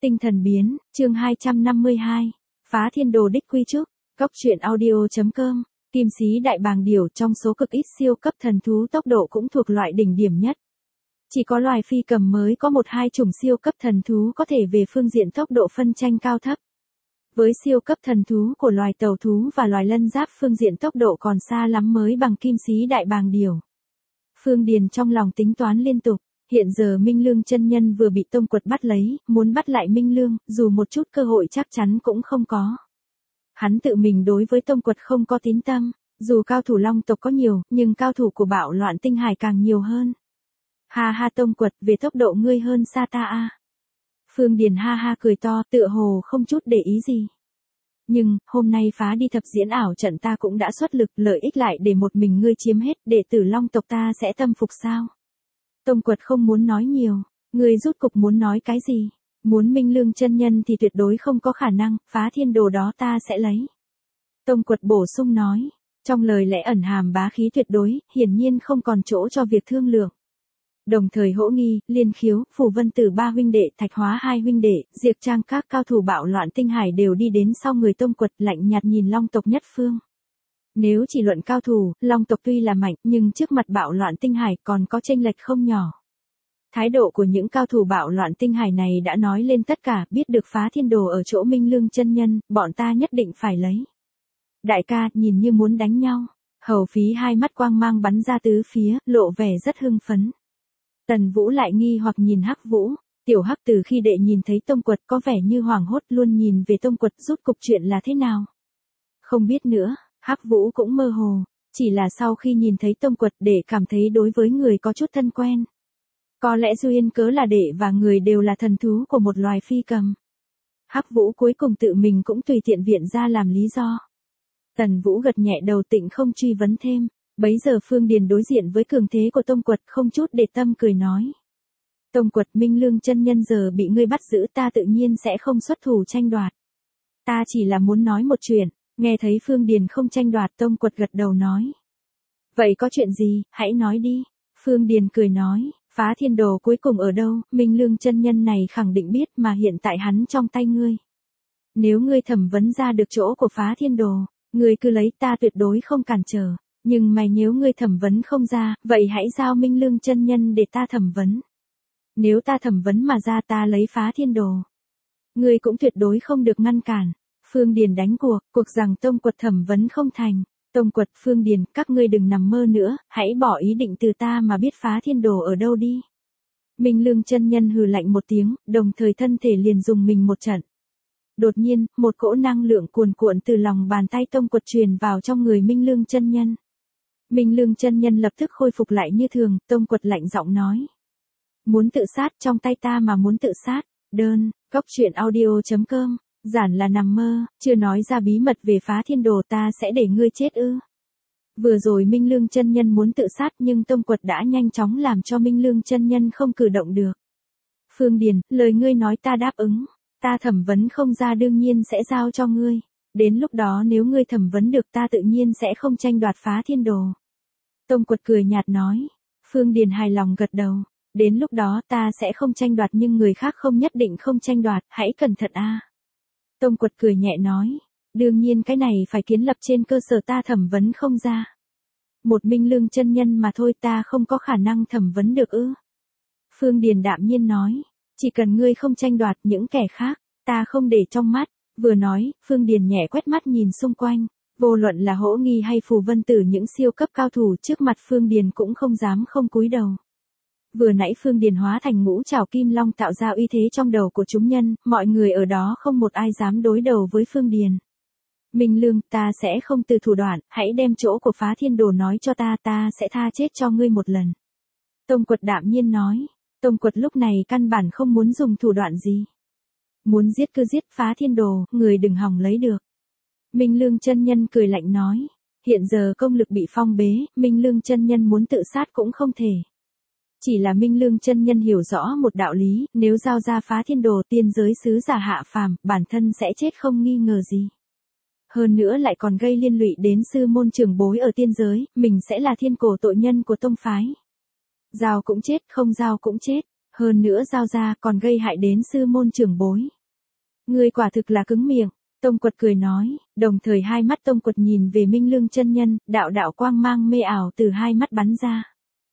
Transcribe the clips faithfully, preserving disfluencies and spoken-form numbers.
Tinh thần biến, chương hai trăm năm mươi hai. Phá thiên đồ đích quy trúc, cốc truyện audio.com. Kim sĩ đại bàng điểu trong số cực ít siêu cấp thần thú tốc độ cũng thuộc loại đỉnh điểm nhất. Chỉ có loài phi cầm mới có một hai chủng siêu cấp thần thú có thể về phương diện tốc độ phân tranh cao thấp. Với siêu cấp thần thú của loài tàu thú và loài lân giáp phương diện tốc độ còn xa lắm mới bằng kim sĩ đại bàng điểu. Phương Điền trong lòng tính toán liên tục. Hiện giờ Minh Lương chân nhân vừa bị Tông Quật bắt lấy, muốn bắt lại Minh Lương, dù một chút cơ hội chắc chắn cũng không có. Hắn tự mình đối với Tông Quật không có tín tâm, dù cao thủ Long tộc có nhiều, nhưng cao thủ của bạo loạn tinh hải càng nhiều hơn. Ha ha Tông Quật, về tốc độ ngươi hơn xa ta a. Phương Điền ha ha cười to, tựa hồ không chút để ý gì. Nhưng, hôm nay phá đi thập diễn ảo trận ta cũng đã xuất lực, lợi ích lại để một mình ngươi chiếm hết, đệ tử Long tộc ta sẽ tâm phục sao? Tông Quật không muốn nói nhiều, ngươi rút cục muốn nói cái gì? Muốn Minh Lương chân nhân thì tuyệt đối không có khả năng, phá thiên đồ đó ta sẽ lấy. Tông Quật bổ sung nói, trong lời lẽ ẩn hàm bá khí tuyệt đối, hiển nhiên không còn chỗ cho việc thương lượng. Đồng thời Hỗ Nghi, Liên Khiếu, Phù Vân Tử ba huynh đệ, Thạch Hóa hai huynh đệ, Diệp Trang các cao thủ bạo loạn tinh hải đều đi đến sau người Tông Quật, lạnh nhạt nhìn Long tộc nhất phương. Nếu chỉ luận cao thủ, Long tộc tuy là mạnh, nhưng trước mặt bạo loạn tinh hải còn có chênh lệch không nhỏ. Thái độ của những cao thủ bạo loạn tinh hải này đã nói lên tất cả, biết được phá thiên đồ ở chỗ Minh Lương chân nhân, bọn ta nhất định phải lấy. Đại ca, nhìn như muốn đánh nhau. Hầu Phí hai mắt quang mang bắn ra tứ phía, lộ vẻ rất hưng phấn. Tần Vũ lại nghi hoặc nhìn Hắc Vũ. Tiểu Hắc từ khi đệ nhìn thấy Tông Quật có vẻ như hoảng hốt, luôn nhìn về Tông Quật, rút cục chuyện là thế nào. Không biết nữa. Hắc Vũ cũng mơ hồ, chỉ là sau khi nhìn thấy Tông Quật để cảm thấy đối với người có chút thân quen. Có lẽ duyên cớ là đệ và người đều là thần thú của một loài phi cầm. Hắc Vũ cuối cùng tự mình cũng tùy tiện viện ra làm lý do. Tần Vũ gật nhẹ đầu, tịnh không truy vấn thêm. Bấy giờ Phương Điền đối diện với cường thế của Tông Quật không chút để tâm cười nói. Tông Quật, Minh Lương chân nhân giờ bị ngươi bắt giữ, ta tự nhiên sẽ không xuất thủ tranh đoạt. Ta chỉ là muốn nói một chuyện. Nghe thấy Phương Điền không tranh đoạt, Tông Quật gật đầu nói. Vậy có chuyện gì, hãy nói đi. Phương Điền cười nói, phá thiên đồ cuối cùng ở đâu, Minh Lương chân nhân này khẳng định biết mà hiện tại hắn trong tay ngươi. Nếu ngươi thẩm vấn ra được chỗ của phá thiên đồ, ngươi cứ lấy, ta tuyệt đối không cản trở. Nhưng mà nếu ngươi thẩm vấn không ra, vậy hãy giao Minh Lương chân nhân để ta thẩm vấn. Nếu ta thẩm vấn mà ra, ta lấy phá thiên đồ, ngươi cũng tuyệt đối không được ngăn cản. Phương Điền đánh cuộc, cuộc rằng Tông Quật thẩm vấn không thành. Tông Quật, Phương Điền, các ngươi đừng nằm mơ nữa, hãy bỏ ý định từ ta mà biết phá thiên đồ ở đâu đi. Minh Lương chân nhân hừ lạnh một tiếng, đồng thời thân thể liền dùng mình một trận. Đột nhiên, một cỗ năng lượng cuồn cuộn từ lòng bàn tay Tông Quật truyền vào trong người Minh Lương chân nhân. Minh Lương chân nhân lập tức khôi phục lại như thường, Tông Quật lạnh giọng nói. Muốn tự sát, trong tay ta mà muốn tự sát. Đơn, cốc truyện audio.com. Giản là nằm mơ, chưa nói ra bí mật về phá thiên đồ, ta sẽ để ngươi chết ư. Vừa rồi Minh Lương chân nhân muốn tự sát nhưng Tông Quật đã nhanh chóng làm cho Minh Lương chân nhân không cử động được. Phương Điền, lời ngươi nói ta đáp ứng, ta thẩm vấn không ra đương nhiên sẽ giao cho ngươi. Đến lúc đó nếu ngươi thẩm vấn được ta tự nhiên sẽ không tranh đoạt phá thiên đồ. Tông Quật cười nhạt nói. Phương Điền hài lòng gật đầu. Đến lúc đó ta sẽ không tranh đoạt nhưng người khác không nhất định không tranh đoạt, hãy cẩn thận a. Tông Quật cười nhẹ nói, đương nhiên cái này phải kiến lập trên cơ sở ta thẩm vấn không ra. Một Minh Lương chân nhân mà thôi, ta không có khả năng thẩm vấn được ư. Phương Điền đạm nhiên nói, chỉ cần ngươi không tranh đoạt những kẻ khác, ta không để trong mắt. Vừa nói, Phương Điền nhẹ quét mắt nhìn xung quanh, vô luận là Hỗ Nghi hay Phù Vân Tử những siêu cấp cao thủ trước mặt Phương Điền cũng không dám không cúi đầu. Vừa nãy Phương Điền hóa thành ngũ trảo kim long tạo ra uy thế trong đầu của chúng nhân, mọi người ở đó không một ai dám đối đầu với Phương Điền. Minh Lương, ta sẽ không từ thủ đoạn, hãy đem chỗ của phá thiên đồ nói cho ta, ta sẽ tha chết cho ngươi một lần. Tông Quật đạm nhiên nói, Tông Quật lúc này căn bản không muốn dùng thủ đoạn gì. Muốn giết cứ giết, phá thiên đồ, người đừng hòng lấy được. Minh Lương chân nhân cười lạnh nói, hiện giờ công lực bị phong bế, Minh Lương chân nhân muốn tự sát cũng không thể. Chỉ là Minh Lương chân nhân hiểu rõ một đạo lý, nếu giao ra phá thiên đồ, tiên giới sứ giả hạ phàm, bản thân sẽ chết không nghi ngờ gì. Hơn nữa lại còn gây liên lụy đến sư môn trưởng bối ở tiên giới, mình sẽ là thiên cổ tội nhân của tông phái. Giao cũng chết, không giao cũng chết. Hơn nữa giao ra còn gây hại đến sư môn trưởng bối. Ngươi quả thực là cứng miệng, Tông Quật cười nói, đồng thời hai mắt Tông Quật nhìn về Minh Lương chân nhân, đạo đạo quang mang mê ảo từ hai mắt bắn ra.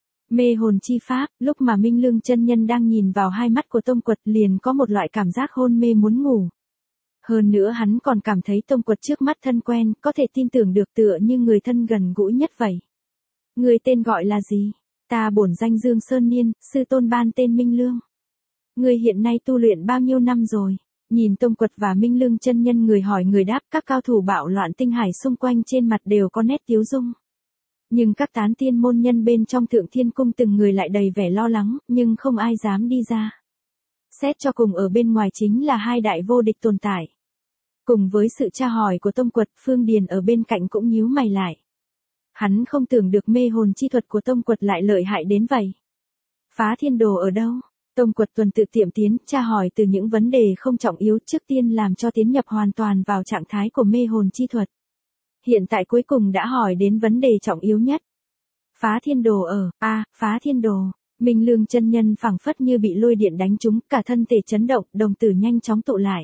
Mê hồn chi pháp, lúc mà Minh Lương chân nhân đang nhìn vào hai mắt của Tông Quật liền có một loại cảm giác hôn mê muốn ngủ. Hơn nữa hắn còn cảm thấy Tông Quật trước mắt thân quen, có thể tin tưởng được tựa như người thân gần gũi nhất vậy. Người tên gọi là gì? Ta bổn danh Dương Sơn Niên, sư tôn ban tên Minh Lương. Người hiện nay tu luyện bao nhiêu năm rồi? Nhìn Tông Quật và Minh Lương chân nhân người hỏi người đáp, các cao thủ bạo loạn tinh hải xung quanh trên mặt đều có nét tiếu dung. Nhưng các tán tiên môn nhân bên trong Thượng Thiên Cung từng người lại đầy vẻ lo lắng, nhưng không ai dám đi ra. Xét cho cùng ở bên ngoài chính là hai đại vô địch tồn tại. Cùng với sự tra hỏi của Tông Quật, Phương Điền ở bên cạnh cũng nhíu mày lại. Hắn không tưởng được mê hồn chi thuật của Tông Quật lại lợi hại đến vậy. Phá thiên đồ ở đâu? Tông Quật tuần tự tiệm tiến, tra hỏi từ những vấn đề không trọng yếu trước tiên làm cho tiến nhập hoàn toàn vào trạng thái của mê hồn chi thuật. Hiện tại cuối cùng đã hỏi đến vấn đề trọng yếu nhất. Phá thiên đồ ở, a à, phá thiên đồ. Minh Lương chân nhân phảng phất như bị lôi điện đánh trúng, cả thân thể chấn động, đồng tử nhanh chóng tụ lại.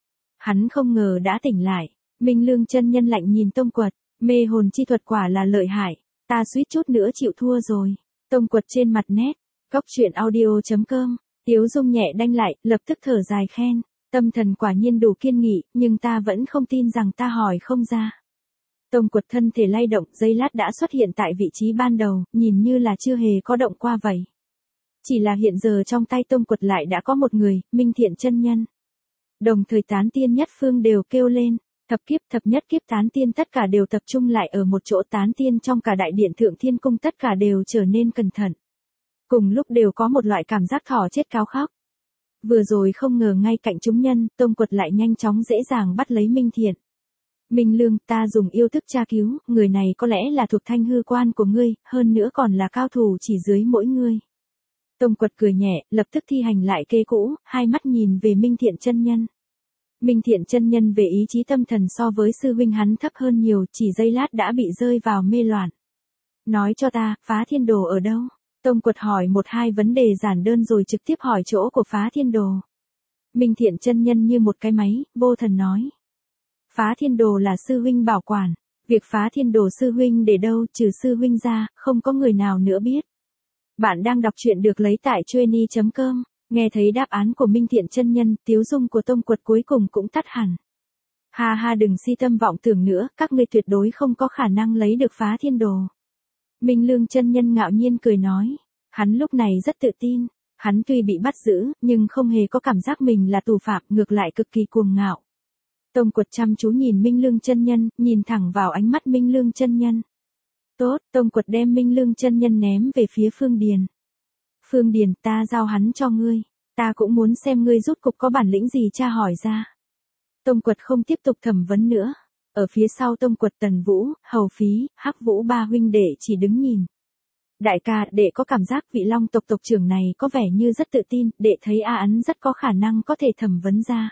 Hắn không ngờ đã tỉnh lại. Minh Lương chân nhân lạnh nhìn Tông Quật, mê hồn chi thuật quả là lợi hại, ta suýt chút nữa chịu thua rồi. Tông Quật trên mặt nét, cóc truyện audio chấm com, Tiếu Dung nhẹ đanh lại, lập tức thở dài khen, tâm thần quả nhiên đủ kiên nghị, nhưng ta vẫn không tin rằng ta hỏi không ra. Tông Quật thân thể lay động, giây lát đã xuất hiện tại vị trí ban đầu, nhìn như là chưa hề có động qua vậy. Chỉ là hiện giờ trong tay Tông Quật lại đã có một người, Minh Thiện chân nhân. Đồng thời tán tiên nhất phương đều kêu lên, thập kiếp thập nhất kiếp tán tiên tất cả đều tập trung lại ở một chỗ, tán tiên trong cả đại điện Thượng Thiên Cung tất cả đều trở nên cẩn thận. Cùng lúc đều có một loại cảm giác thỏ chết cáo khóc. Vừa rồi không ngờ ngay cạnh chúng nhân, Tông Quật lại nhanh chóng dễ dàng bắt lấy Minh Thiện. Minh Lương, ta dùng yêu thức tra cứu, người này có lẽ là thuộc thanh hư quan của ngươi, hơn nữa còn là cao thủ chỉ dưới mỗi ngươi. Tông Quật cười nhẹ, lập tức thi hành lại kế cũ, hai mắt nhìn về Minh Thiện chân nhân. Minh Thiện chân nhân về ý chí tâm thần so với sư huynh hắn thấp hơn nhiều, chỉ giây lát đã bị rơi vào mê loạn. Nói cho ta, phá thiên đồ ở đâu? Tông Quật hỏi một hai vấn đề giản đơn rồi trực tiếp hỏi chỗ của phá thiên đồ. Minh Thiện chân nhân như một cái máy, vô thần nói. Phá thiên đồ là sư huynh bảo quản, việc phá thiên đồ sư huynh để đâu trừ sư huynh ra, không có người nào nữa biết. Bạn đang đọc truyện được lấy tại chueny chấm com, nghe thấy đáp án của Minh Thiện chân nhân, tiếu dung của Tông Quật cuối cùng cũng tắt hẳn. Ha ha, đừng si tâm vọng tưởng nữa, các ngươi tuyệt đối không có khả năng lấy được phá thiên đồ. Minh Lương chân nhân ngạo nhiên cười nói, hắn lúc này rất tự tin, hắn tuy bị bắt giữ, nhưng không hề có cảm giác mình là tù phạm, ngược lại cực kỳ cuồng ngạo. Tông Quật chăm chú nhìn Minh Lương chân nhân, nhìn thẳng vào ánh mắt Minh Lương chân nhân. Tốt, Tông Quật đem Minh Lương chân nhân ném về phía Phương Điền. Phương Điền, ta giao hắn cho ngươi, ta cũng muốn xem ngươi rút cục có bản lĩnh gì tra hỏi ra. Tông Quật không tiếp tục thẩm vấn nữa. Ở phía sau Tông Quật, Tần Vũ, Hầu Phí, Hắc Vũ ba huynh đệ chỉ đứng nhìn. Đại ca, đệ có cảm giác vị Long tộc tộc trưởng này có vẻ như rất tự tin, đệ thấy A Ấn rất có khả năng có thể thẩm vấn ra.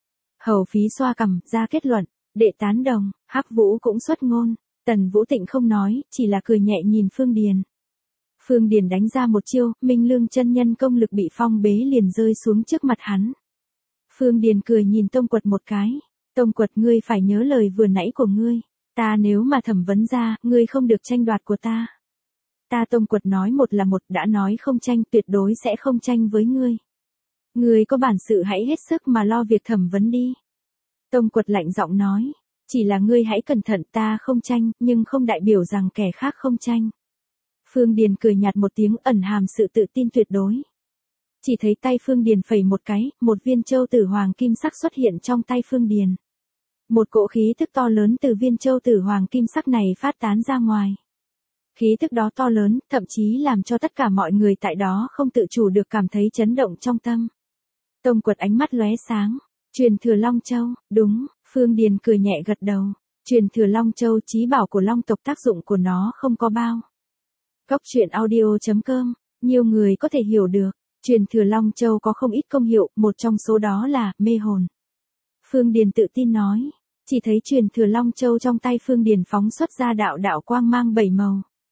Hầu Phí xoa cằm, ra kết luận, đệ tán đồng, Hắc Vũ cũng xuất ngôn, Tần Vũ Tịnh không nói, chỉ là cười nhẹ nhìn Phương Điền. Phương Điền đánh ra một chiêu, Minh Lương chân nhân công lực bị phong bế liền rơi xuống trước mặt hắn. Phương Điền cười nhìn Tông Quật một cái, Tông Quật, ngươi phải nhớ lời vừa nãy của ngươi, ta nếu mà thẩm vấn ra, ngươi không được tranh đoạt của ta. Ta Tông Quật nói một là một, đã nói không tranh, tuyệt đối sẽ không tranh với ngươi. Ngươi có bản sự hãy hết sức mà lo việc thẩm vấn đi. Tông Quật lạnh giọng nói, chỉ là ngươi hãy cẩn thận, ta không tranh, nhưng không đại biểu rằng kẻ khác không tranh. Phương Điền cười nhạt một tiếng, ẩn hàm sự tự tin tuyệt đối. Chỉ thấy tay Phương Điền phẩy một cái, một viên châu tử hoàng kim sắc xuất hiện trong tay Phương Điền. Một cỗ khí tức to lớn từ viên châu tử hoàng kim sắc này phát tán ra ngoài. Khí tức đó to lớn, thậm chí làm cho tất cả mọi người tại đó không tự chủ được cảm thấy chấn động trong tâm. Tông Quật ánh mắt lóe sáng, truyền thừa Long Châu, đúng, Phương Điền cười nhẹ gật đầu. Truyền thừa Long Châu, chí bảo của Long tộc, tác dụng của nó không có bao. Cóc truyện audio chấm com, nhiều người có thể hiểu được, truyền thừa Long Châu có không ít công hiệu, một trong số đó là mê hồn. Phương Điền tự tin nói, chỉ thấy truyền thừa Long Châu trong tay Phương Điền phóng xuất ra đạo đạo quang mang bảy màu.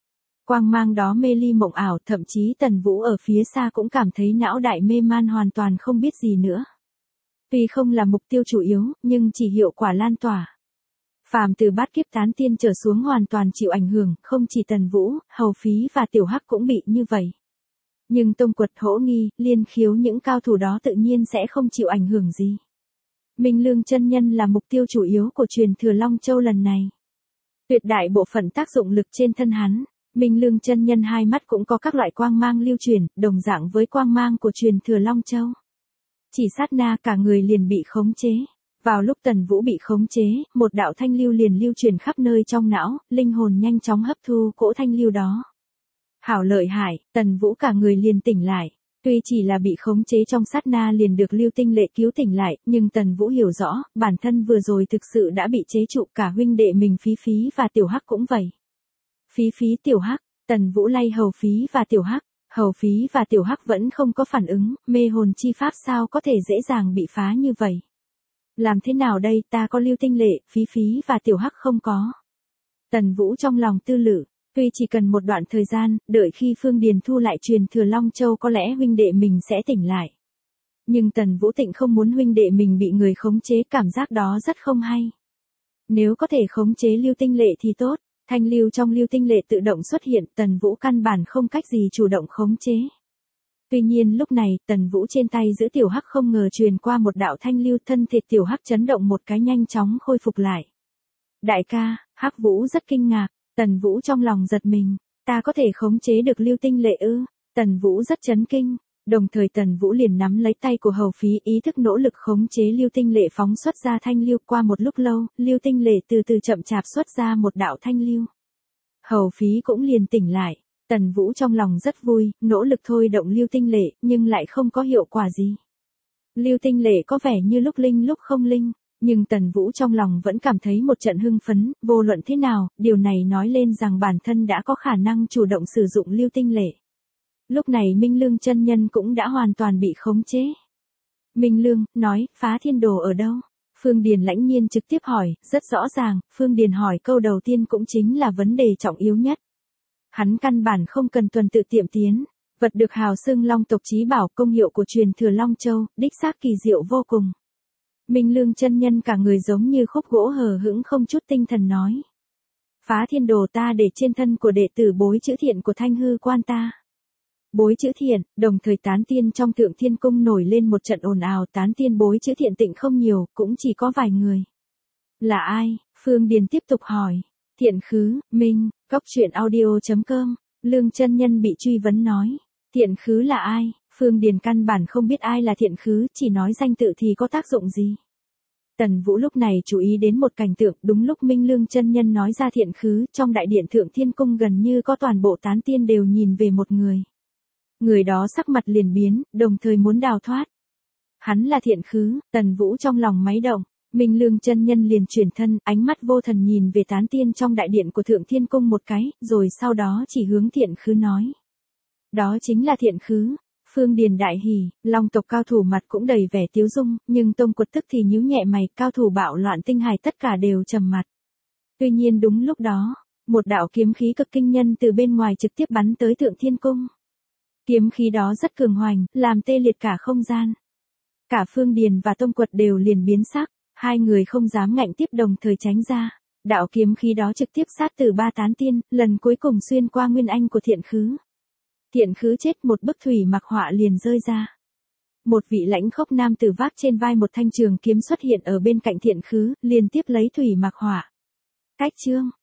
Quang mang đó mê ly mộng ảo, thậm chí Tần Vũ ở phía xa cũng cảm thấy não đại mê man hoàn toàn không biết gì nữa. Tuy không là mục tiêu chủ yếu, nhưng chỉ hiệu quả lan tỏa. Phàm từ bát kiếp tán tiên trở xuống hoàn toàn chịu ảnh hưởng, không chỉ Tần Vũ, Hầu Phí và Tiểu Hắc cũng bị như vậy. Nhưng Tông Quật, Hỗ Nghi, Liên Khiếu những cao thủ đó tự nhiên sẽ không chịu ảnh hưởng gì. Minh Lương chân nhân là mục tiêu chủ yếu của truyền thừa Long Châu lần này. Tuyệt đại bộ phận tác dụng lực trên thân hắn, Minh Lương chân nhân hai mắt cũng có các loại quang mang lưu truyền, đồng dạng với quang mang của truyền thừa Long Châu. Chỉ sát na cả người liền bị khống chế. Vào lúc Tần Vũ bị khống chế, một đạo thanh lưu liền lưu truyền khắp nơi trong não, linh hồn nhanh chóng hấp thu cỗ thanh lưu đó. Hảo lợi hại, Tần Vũ cả người liền tỉnh lại. Tuy chỉ là bị khống chế trong sát na liền được Lưu Tinh Lệ cứu tỉnh lại, nhưng Tần Vũ hiểu rõ, bản thân vừa rồi thực sự đã bị chế trụ, cả huynh đệ mình Phí Phí và Tiểu Hắc cũng vậy. Phí Phí Tiểu Hắc, Tần Vũ lay Hầu Phí và Tiểu Hắc, Hầu Phí và Tiểu Hắc vẫn không có phản ứng, mê hồn chi pháp sao có thể dễ dàng bị phá như vậy. Làm thế nào đây, ta có Lưu Tinh Lệ, Phí Phí và Tiểu Hắc không có. Tần Vũ trong lòng tư lự. Tuy chỉ cần một đoạn thời gian, đợi khi Phương Điền thu lại truyền thừa Long Châu có lẽ huynh đệ mình sẽ tỉnh lại. Nhưng Tần Vũ Tịnh không muốn huynh đệ mình bị người khống chế, cảm giác đó rất không hay. Nếu có thể khống chế Lưu Tinh Lệ thì tốt, thanh lưu trong Lưu Tinh Lệ tự động xuất hiện, Tần Vũ căn bản không cách gì chủ động khống chế. Tuy nhiên lúc này, Tần Vũ trên tay giữ Tiểu Hắc không ngờ truyền qua một đạo thanh lưu, thân thể Tiểu Hắc chấn động một cái nhanh chóng khôi phục lại. Đại ca, Hắc Vũ rất kinh ngạc. Tần Vũ trong lòng giật mình, ta có thể khống chế được Lưu Tinh Lệ ư? Tần Vũ rất chấn kinh, đồng thời Tần Vũ liền nắm lấy tay của Hầu Phí, ý thức nỗ lực khống chế Lưu Tinh Lệ phóng xuất ra thanh lưu. Qua một lúc lâu, Lưu Tinh Lệ từ từ chậm chạp xuất ra một đạo thanh lưu. Hầu Phí cũng liền tỉnh lại, Tần Vũ trong lòng rất vui, nỗ lực thôi động Lưu Tinh Lệ, nhưng lại không có hiệu quả gì. Lưu Tinh Lệ có vẻ như lúc linh lúc không linh. Nhưng Tần Vũ trong lòng vẫn cảm thấy một trận hưng phấn, vô luận thế nào, điều này nói lên rằng bản thân đã có khả năng chủ động sử dụng Lưu Tinh Lệ. Lúc này Minh Lương chân nhân cũng đã hoàn toàn bị khống chế. Minh Lương, nói, Phá Thiên Đồ ở đâu? Phương Điền lãnh nhiên trực tiếp hỏi, rất rõ ràng, Phương Điền hỏi câu đầu tiên cũng chính là vấn đề trọng yếu nhất. Hắn căn bản không cần tuần tự tiệm tiến, vật được hào xưng Long tộc chí bảo, công hiệu của truyền thừa Long Châu, đích xác kỳ diệu vô cùng. Minh Lương chân nhân cả người giống như khúc gỗ hờ hững không chút tinh thần nói. Phá Thiên Đồ ta để trên thân của đệ tử Bối Chữ Thiện của Thanh Hư Quan ta. Bối Chữ Thiện, đồng thời tán tiên trong Thượng Thiên Cung nổi lên một trận ồn ào, tán tiên Bối Chữ Thiện Tịnh không nhiều, cũng chỉ có vài người. Là ai? Phương Điền tiếp tục hỏi. Thiện Khứ, Minh, Cốc Truyện Audio chấm com, Lương chân nhân bị truy vấn nói. Thiện Khứ là ai? Phương Điền căn bản không biết ai là Thiện Khứ, chỉ nói danh tự thì có tác dụng gì. Tần Vũ lúc này chú ý đến một cảnh tượng, đúng lúc Minh Lương chân nhân nói ra Thiện Khứ, trong đại điện Thượng Thiên Cung gần như có toàn bộ tán tiên đều nhìn về một người. Người đó sắc mặt liền biến, đồng thời muốn đào thoát. Hắn là Thiện Khứ, Tần Vũ trong lòng máy động, Minh Lương chân nhân liền chuyển thân, ánh mắt vô thần nhìn về tán tiên trong đại điện của Thượng Thiên Cung một cái, rồi sau đó chỉ hướng Thiện Khứ nói. Đó chính là Thiện Khứ. Phương Điền đại hỉ, Long tộc cao thủ mặt cũng đầy vẻ tiếu dung, nhưng Tông Quật tức thì nhíu nhẹ mày, cao thủ bạo loạn tinh hải tất cả đều trầm mặt. Tuy nhiên đúng lúc đó, một đạo kiếm khí cực kinh nhân từ bên ngoài trực tiếp bắn tới Thượng Thiên Cung. Kiếm khí đó rất cường hoành, làm tê liệt cả không gian. Cả Phương Điền và Tông Quật đều liền biến sắc, hai người không dám ngạnh tiếp đồng thời tránh ra. Đạo kiếm khí đó trực tiếp sát từ ba tán tiên, lần cuối cùng xuyên qua nguyên anh của Thiện Khứ. Thiện Khứ chết, một bức thủy mặc họa liền rơi ra. Một vị lãnh khốc nam tử vác trên vai một thanh trường kiếm xuất hiện ở bên cạnh Thiện Khứ, liên tiếp lấy thủy mặc họa. Cách chương,